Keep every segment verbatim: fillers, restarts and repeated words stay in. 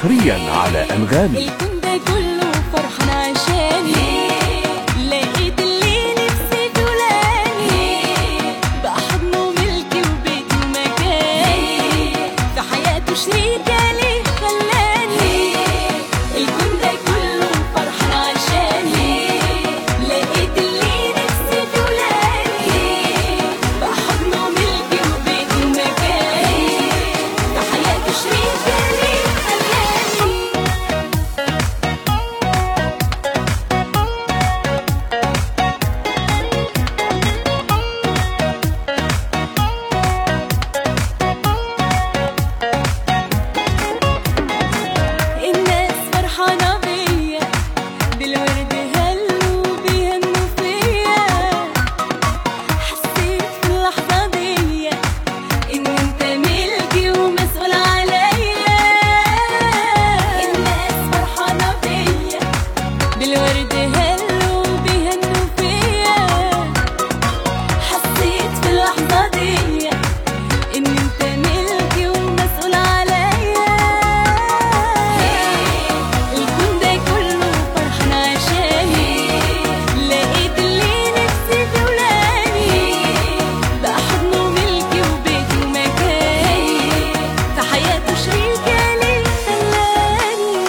حصريا على أنغامي. الكون ده كله فرحان عشاني، لقيت اللي نفسي في ولاني، بقى حضنه ملكي وبيتي ومكاني، في حياته شريكة ليه خلاني. الكون ده كله فرحان عشاني، لقيت اللي نفسي في ولاني، بقى حضنه ملكي وبيتي ومكاني، في حياته شريكة ليه خلاني. الناس فرحانة بيا، بالورد هلوا بيهنوا فيا، حسيت في اللحظة دي إن أنت ملكي ومسؤول عليا. الناس فرحانة بيا، بالورد هلوا بيهنوا فيا، حسيت في اللحظة دي إن أنت ملكي ومسؤول عليا. الكون ده كله فرحان عشاني، لقيت اللي نفسي في ولاني، بقى حضنه ملكي وبيتي ومكاني، في حياته شريكة ليه خلاني.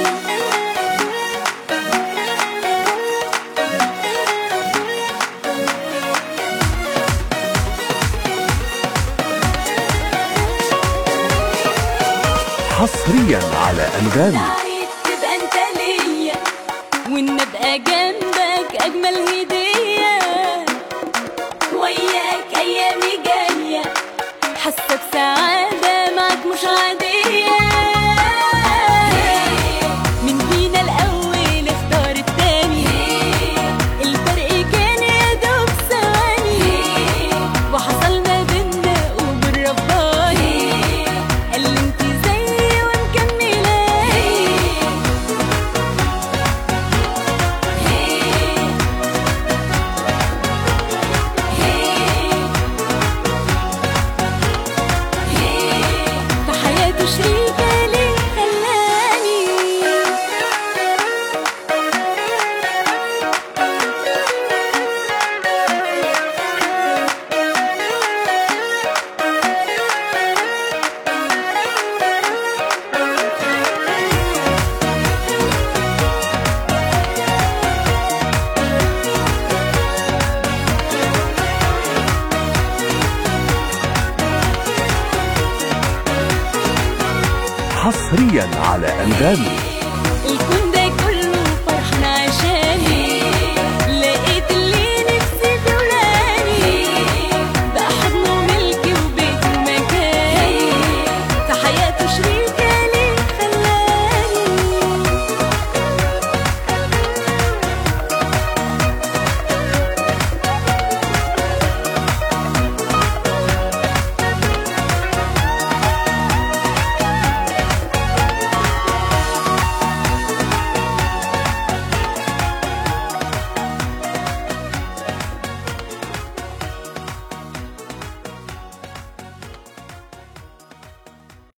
حصريا على أنغامي. عايز تبقى انت ليا، وان ابقى جنبك اجمل هدية، وياك ايامي جاية حاسة بسعادة معاك مش عادية. من فينا الاول اختار التاني، الفرق كان يا دوب ثواني، وحصل ما بينا قبول رباني، قال لي انت زيي ومكملاني. في حياته شريكة ليه خلاني. حصريا على أنغامي. الكون